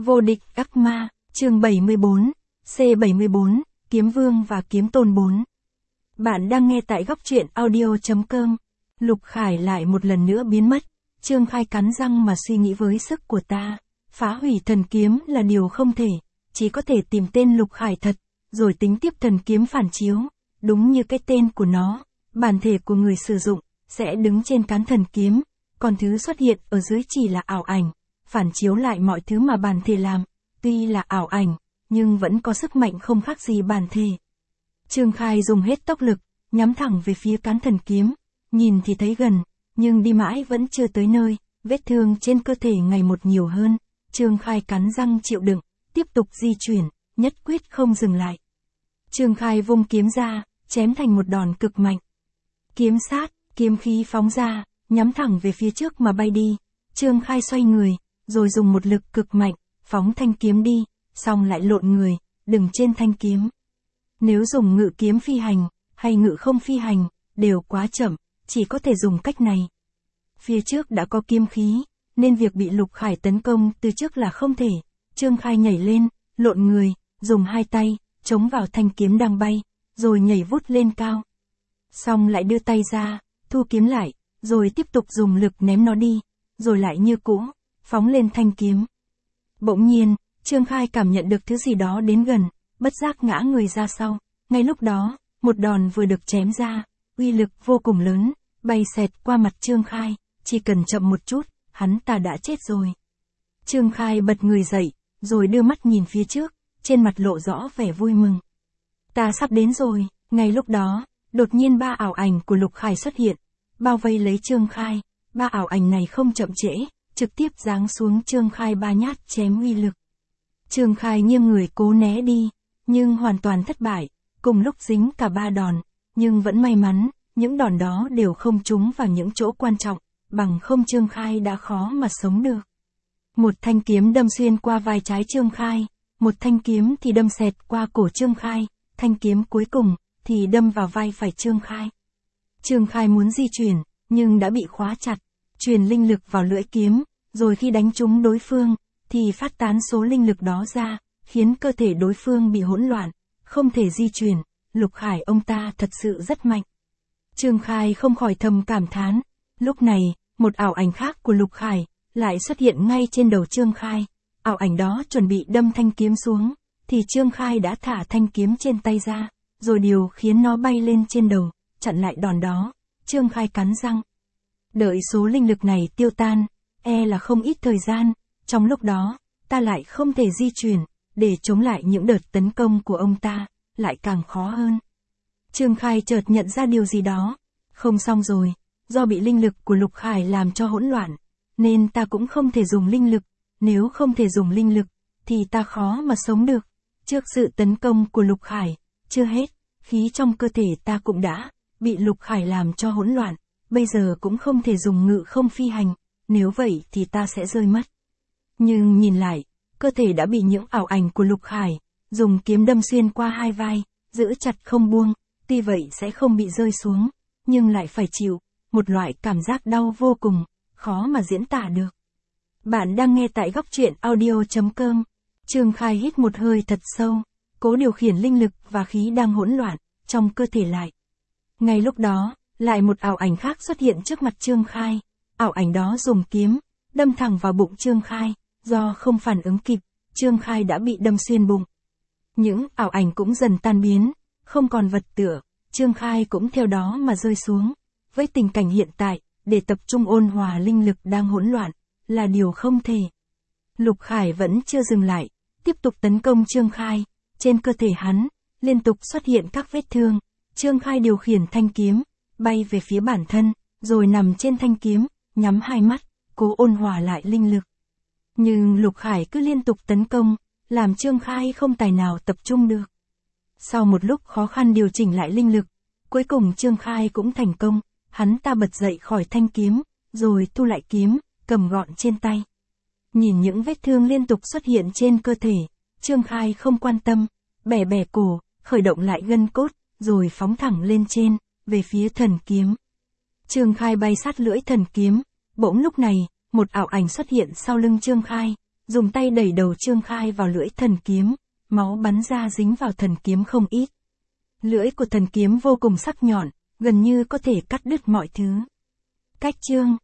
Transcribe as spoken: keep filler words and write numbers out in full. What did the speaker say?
Vô địch ác ma, chương bảy mươi bốn, C bảy mươi bốn, Kiếm Vương và Kiếm Tôn bốn. Bạn đang nghe tại góc truyện audio chấm com. Lục Khải lại một lần nữa biến mất. Trương Khai cắn răng mà suy nghĩ với sức của ta. Phá hủy thần kiếm là điều không thể. Chỉ có thể tìm tên Lục Khải thật, rồi tính tiếp thần kiếm phản chiếu. Đúng như cái tên của nó, bản thể của người sử dụng, sẽ đứng trên cán thần kiếm. Còn thứ xuất hiện ở dưới chỉ là ảo ảnh. Phản chiếu lại mọi thứ mà bản thể làm. Tuy là ảo ảnh, nhưng vẫn có sức mạnh không khác gì bản thể. Trương Khai dùng hết tốc lực, nhắm thẳng về phía cán thần kiếm. Nhìn thì thấy gần, nhưng đi mãi vẫn chưa tới nơi, vết thương trên cơ thể ngày một nhiều hơn. Trương Khai cắn răng chịu đựng, tiếp tục di chuyển, nhất quyết không dừng lại. Trương Khai vung kiếm ra, chém thành một đòn cực mạnh. Kiếm sát, kiếm khí phóng ra, nhắm thẳng về phía trước mà bay đi. Trương Khai xoay người, rồi dùng một lực cực mạnh, phóng thanh kiếm đi, xong lại lộn người, đứng trên thanh kiếm. Nếu dùng ngự kiếm phi hành, hay ngự không phi hành, đều quá chậm, chỉ có thể dùng cách này. Phía trước đã có kiếm khí, nên việc bị Lục Khải tấn công từ trước là không thể. Trương Khai nhảy lên, lộn người, dùng hai tay, chống vào thanh kiếm đang bay, rồi nhảy vút lên cao. Xong lại đưa tay ra, thu kiếm lại, rồi tiếp tục dùng lực ném nó đi, rồi lại như cũ, phóng lên thanh kiếm. Bỗng nhiên, Trương Khai cảm nhận được thứ gì đó đến gần, bất giác ngã người ra sau. Ngay lúc đó, một đòn vừa được chém ra, uy lực vô cùng lớn, bay xẹt qua mặt Trương Khai, chỉ cần chậm một chút, hắn ta đã chết rồi. Trương Khai bật người dậy, rồi đưa mắt nhìn phía trước, trên mặt lộ rõ vẻ vui mừng. Ta sắp đến rồi. Ngay lúc đó, đột nhiên ba ảo ảnh của Lục Khải xuất hiện, bao vây lấy Trương Khai. Ba ảo ảnh này không chậm trễ, trực tiếp giáng xuống Trương Khai ba nhát chém uy lực. Trương Khai nghiêng người cố né đi, nhưng hoàn toàn thất bại, cùng lúc dính cả ba đòn, nhưng vẫn may mắn, những đòn đó đều không trúng vào những chỗ quan trọng, bằng không Trương Khai đã khó mà sống được. Một thanh kiếm đâm xuyên qua vai trái Trương Khai, một thanh kiếm thì đâm xẹt qua cổ Trương Khai, thanh kiếm cuối cùng thì đâm vào vai phải Trương Khai. Trương Khai muốn di chuyển, nhưng đã bị khóa chặt, truyền linh lực vào lưỡi kiếm, rồi khi đánh trúng đối phương, thì phát tán số linh lực đó ra, khiến cơ thể đối phương bị hỗn loạn, không thể di chuyển. Lục Khải ông ta thật sự rất mạnh. Trương Khai không khỏi thầm cảm thán. Lúc này, một ảo ảnh khác của Lục Khải lại xuất hiện ngay trên đầu Trương Khai. Ảo ảnh đó chuẩn bị đâm thanh kiếm xuống, thì Trương Khai đã thả thanh kiếm trên tay ra, rồi điều khiến nó bay lên trên đầu, chặn lại đòn đó. Trương Khai cắn răng. Đợi số linh lực này tiêu tan, e là không ít thời gian, trong lúc đó, ta lại không thể di chuyển, để chống lại những đợt tấn công của ông ta, lại càng khó hơn. Trương Khai chợt nhận ra điều gì đó. Không xong rồi, do bị linh lực của Lục Khải làm cho hỗn loạn, nên ta cũng không thể dùng linh lực. Nếu không thể dùng linh lực, thì ta khó mà sống được. Trước sự tấn công của Lục Khải, chưa hết, khí trong cơ thể ta cũng đã bị Lục Khải làm cho hỗn loạn, bây giờ cũng không thể dùng ngự không phi hành, nếu vậy thì ta sẽ rơi mất. Nhưng nhìn lại, cơ thể đã bị những ảo ảnh của Lục Khải dùng kiếm đâm xuyên qua hai vai, giữ chặt không buông, tuy vậy sẽ không bị rơi xuống, nhưng lại phải chịu một loại cảm giác đau vô cùng, khó mà diễn tả được. Bạn đang nghe tại góc truyện audio chấm com. Trương Khai hít một hơi thật sâu, cố điều khiển linh lực và khí đang hỗn loạn trong cơ thể lại. Ngay lúc đó, lại một ảo ảnh khác xuất hiện trước mặt Trương Khai. Ảo ảnh đó dùng kiếm đâm thẳng vào bụng Trương Khai, do không phản ứng kịp, Trương Khai đã bị đâm xuyên bụng. Những ảo ảnh cũng dần tan biến, không còn vật tựa, Trương Khai cũng theo đó mà rơi xuống. Với tình cảnh hiện tại, để tập trung ôn hòa linh lực đang hỗn loạn là điều không thể. Lục Khải vẫn chưa dừng lại, tiếp tục tấn công Trương Khai. Trên cơ thể hắn liên tục xuất hiện các vết thương. Trương Khai điều khiển thanh kiếm bay về phía bản thân, rồi nằm trên thanh kiếm, nhắm hai mắt, cố ôn hòa lại linh lực. Nhưng Lục Khải cứ liên tục tấn công, làm Trương Khai không tài nào tập trung được. Sau một lúc khó khăn điều chỉnh lại linh lực, cuối cùng Trương Khai cũng thành công. Hắn ta bật dậy khỏi thanh kiếm, rồi thu lại kiếm, cầm gọn trên tay. Nhìn những vết thương liên tục xuất hiện trên cơ thể, Trương Khai không quan tâm, bẻ bẻ cổ, khởi động lại gân cốt, rồi phóng thẳng lên trên, về phía thần kiếm. Trương Khai bay sát lưỡi thần kiếm, bỗng lúc này, một ảo ảnh xuất hiện sau lưng Trương Khai, dùng tay đẩy đầu Trương Khai vào lưỡi thần kiếm, máu bắn ra dính vào thần kiếm không ít. Lưỡi của thần kiếm vô cùng sắc nhọn, gần như có thể cắt đứt mọi thứ. Cách Trương